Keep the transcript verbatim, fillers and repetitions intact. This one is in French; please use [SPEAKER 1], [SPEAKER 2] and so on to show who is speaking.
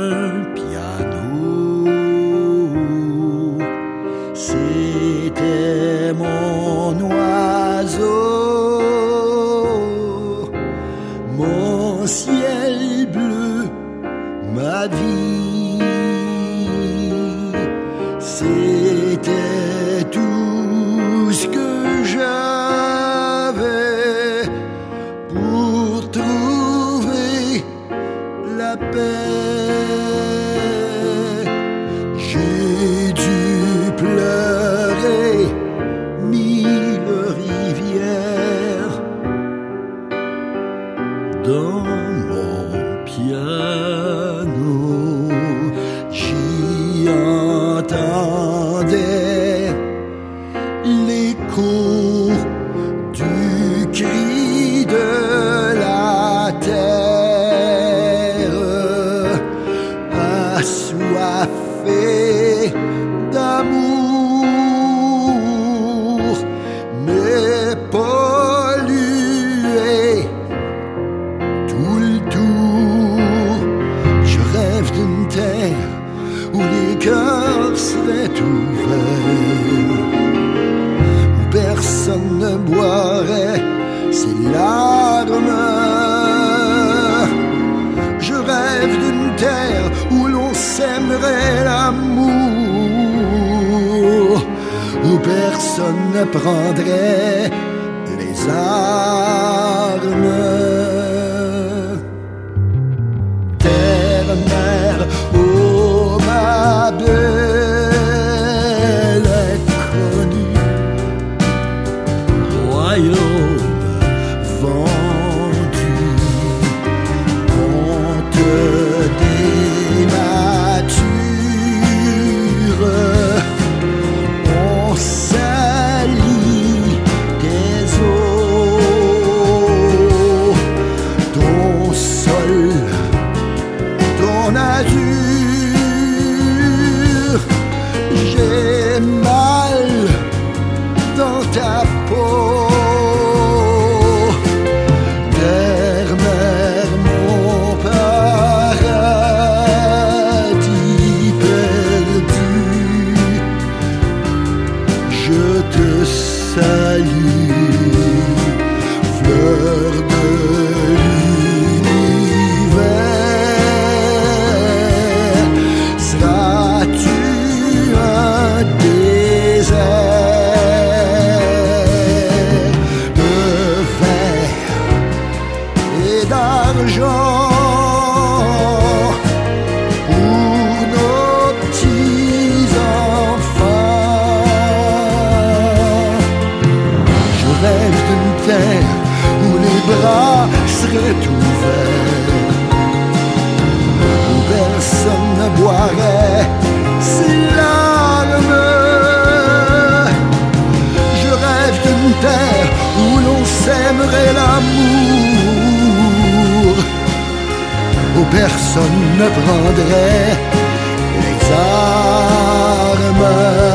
[SPEAKER 1] un piano. C'était mon oiseau, mon ciel bleu, ma vie. C'était tout ce que j'avais pour trouver la paix. J'ai dû pleurer mille rivières dans mon piano. J'y entendais l'écho du cri de la terre, assoiffée d'amour, mais polluée tout le tour. Je rêve d'une terre où les cœurs seraient ouverts, où personne ne boirait ses larmes. Je rêve d'une terre où l'on s'aimerait l'amour, où personne ne prendrait les armes. Terre, mer, oh ma belle inconnue, royaume vendu, on te dénature, on salit tes eaux, ton sol, ton azur. J'ai mal dans ta peau. Terre, mer, mon paradis perdu, je te salue, fleur de l'univers. Seras-tu un désert de verre et d'argent pour nos petits-enfants? Je rêve d'une terre où les bras seraient ouverts, où personne ne boirait ses larmes. Je rêve d'une terre où l'on s'aimerait l'amour, où personne ne prendrait les armes.